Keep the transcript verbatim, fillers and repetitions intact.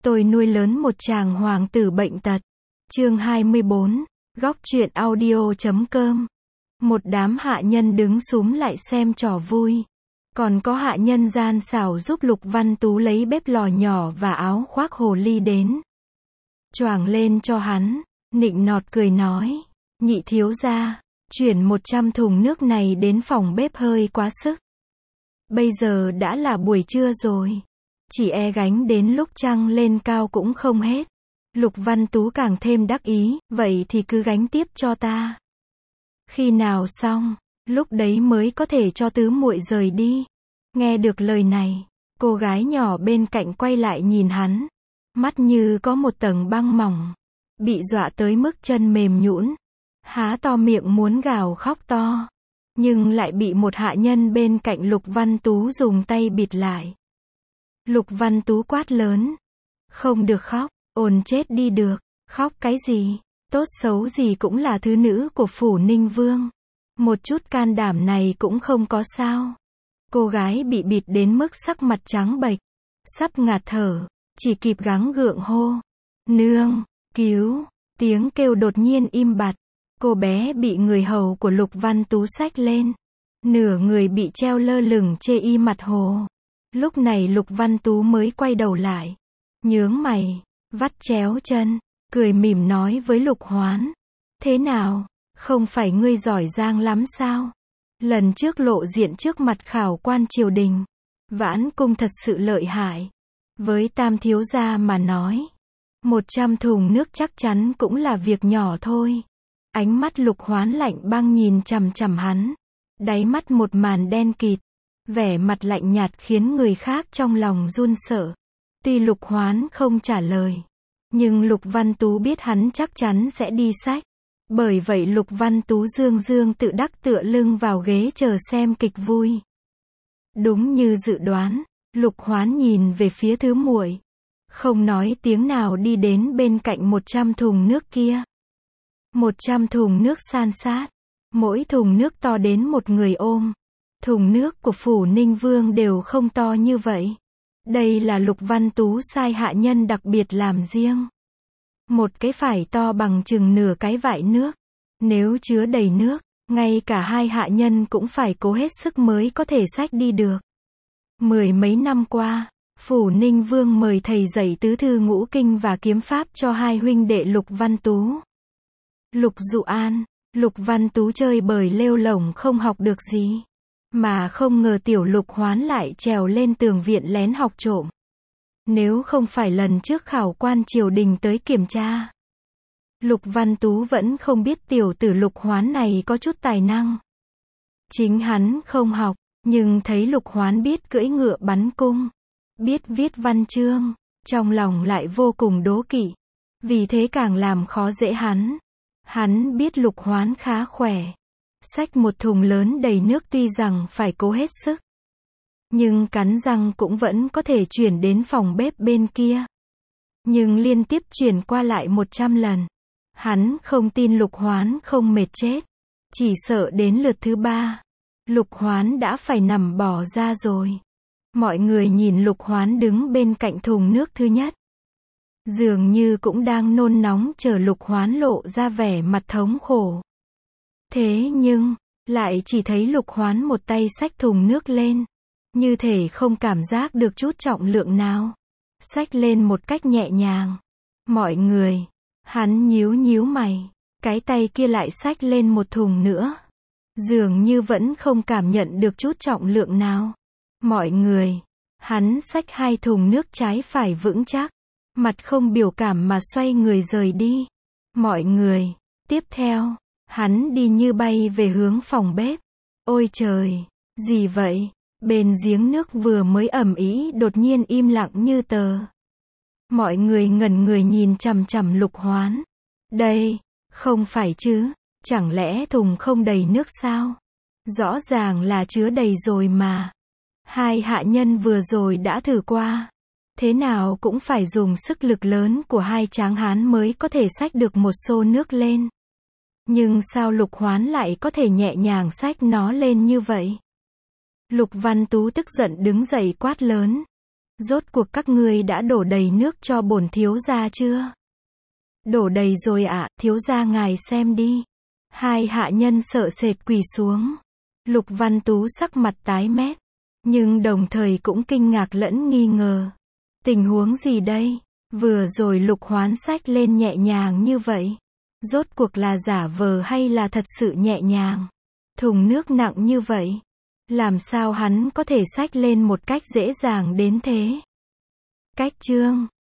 Tôi nuôi lớn một chàng hoàng tử bệnh tật. Chương hai mươi bốn, góc truyện audio chấm com. Một đám hạ nhân đứng xúm lại xem trò vui. Còn có hạ nhân gian xảo giúp Lục Văn Tú lấy bếp lò nhỏ và áo khoác hồ ly đến. Choàng lên cho hắn, nịnh nọt cười nói, nhị thiếu gia, chuyển một trăm thùng nước này đến phòng bếp hơi quá sức. Bây giờ đã là buổi trưa rồi. Chỉ e gánh đến lúc trăng lên cao cũng không hết. Lục Văn Tú càng thêm đắc ý, vậy thì cứ gánh tiếp cho ta. Khi nào xong, lúc đấy mới có thể cho tứ muội rời đi. Nghe được lời này, cô gái nhỏ bên cạnh quay lại nhìn hắn. Mắt như có một tầng băng mỏng. Bị dọa tới mức chân mềm nhũn. Há to miệng muốn gào khóc to. Nhưng lại bị một hạ nhân bên cạnh Lục Văn Tú dùng tay bịt lại. Lục Văn Tú quát lớn. Không được khóc, ồn chết đi được. Khóc cái gì? Tốt xấu gì cũng là thứ nữ của phủ Ninh Vương. Một chút can đảm này cũng không có sao. Cô gái bị bịt đến mức sắc mặt trắng bệch, sắp ngạt thở, chỉ kịp gắng gượng hô. Nương, cứu, tiếng kêu đột nhiên im bặt. Cô bé bị người hầu của Lục Văn Tú xách lên. Nửa người bị treo lơ lửng chê y mặt hồ. Lúc này Lục Văn Tú mới quay đầu lại. Nhướng mày, vắt chéo chân, cười mỉm nói với Lục Hoán. Thế nào, không phải ngươi giỏi giang lắm sao? Lần trước lộ diện trước mặt khảo quan triều đình. Vãn cung thật sự lợi hại. Với tam thiếu gia mà nói. Một trăm thùng nước chắc chắn cũng là việc nhỏ thôi. Ánh mắt Lục Hoán lạnh băng nhìn chằm chằm hắn. Đáy mắt một màn đen kịt. Vẻ mặt lạnh nhạt khiến người khác trong lòng run sợ. Tuy Lục Hoán không trả lời. Nhưng Lục Văn Tú biết hắn chắc chắn sẽ đi sách. Bởi vậy Lục Văn Tú dương dương tự đắc tựa lưng vào ghế chờ xem kịch vui. Đúng như dự đoán, Lục Hoán nhìn về phía thứ muội. Không nói tiếng nào đi đến bên cạnh một trăm thùng nước kia. Một trăm thùng nước san sát. Mỗi thùng nước to đến một người ôm. Thùng nước của phủ Ninh Vương đều không to như vậy. Đây là Lục Văn Tú sai hạ nhân đặc biệt làm riêng. Một cái phải to bằng chừng nửa cái vại nước. Nếu chứa đầy nước, ngay cả hai hạ nhân cũng phải cố hết sức mới có thể xách đi được. Mười mấy năm qua, phủ Ninh Vương mời thầy dạy tứ thư ngũ kinh và kiếm pháp cho hai huynh đệ Lục Văn Tú. Lục Dụ An, Lục Văn Tú chơi bời lêu lổng không học được gì. Mà không ngờ tiểu Lục Hoán lại trèo lên tường viện lén học trộm. Nếu không phải lần trước khảo quan triều đình tới kiểm tra, Lục Văn Tú vẫn không biết tiểu tử Lục Hoán này có chút tài năng. Chính hắn không học, nhưng thấy Lục Hoán biết cưỡi ngựa bắn cung, biết viết văn chương, trong lòng lại vô cùng đố kỵ. Vì thế càng làm khó dễ hắn. Hắn biết Lục Hoán khá khỏe. Xách một thùng lớn đầy nước tuy rằng phải cố hết sức. Nhưng cắn răng cũng vẫn có thể chuyển đến phòng bếp bên kia. Nhưng liên tiếp chuyển qua lại một trăm lần. Hắn không tin Lục Hoán không mệt chết. Chỉ sợ đến lượt thứ ba. Lục Hoán đã phải nằm bỏ ra rồi. Mọi người nhìn Lục Hoán đứng bên cạnh thùng nước thứ nhất. Dường như cũng đang nôn nóng chờ Lục Hoán lộ ra vẻ mặt thống khổ. Thế nhưng, lại chỉ thấy Lục Hoán một tay xách thùng nước lên. Như thể không cảm giác được chút trọng lượng nào. Xách lên một cách nhẹ nhàng. Mọi người, hắn nhíu nhíu mày. Cái tay kia lại xách lên một thùng nữa. Dường như vẫn không cảm nhận được chút trọng lượng nào. Mọi người, hắn xách hai thùng nước trái phải vững chắc. Mặt không biểu cảm mà xoay người rời đi. Mọi người, tiếp theo, hắn đi như bay về hướng phòng bếp. Ôi trời, gì vậy? Bên giếng nước vừa mới ầm ĩ đột nhiên im lặng như tờ. Mọi người ngẩn người nhìn chằm chằm Lục Hoán. Đây, không phải chứ, chẳng lẽ thùng không đầy nước sao? Rõ ràng là chứa đầy rồi mà. Hai hạ nhân vừa rồi đã thử qua. Thế nào cũng phải dùng sức lực lớn của hai tráng hán mới có thể xách được một xô nước lên. Nhưng sao Lục Hoán lại có thể nhẹ nhàng xách nó lên như vậy? Lục Văn Tú tức giận đứng dậy quát lớn. Rốt cuộc các ngươi đã đổ đầy nước cho bổn thiếu gia chưa? Đổ đầy rồi ạ, thiếu gia ngài xem đi. Hai hạ nhân sợ sệt quỳ xuống. Lục Văn Tú sắc mặt tái mét, nhưng đồng thời cũng kinh ngạc lẫn nghi ngờ. Tình huống gì đây? Vừa rồi Lục Hoán xách lên nhẹ nhàng như vậy. Rốt cuộc là giả vờ hay là thật sự nhẹ nhàng? Thùng nước nặng như vậy, làm sao hắn có thể xách lên một cách dễ dàng đến thế? Cách chương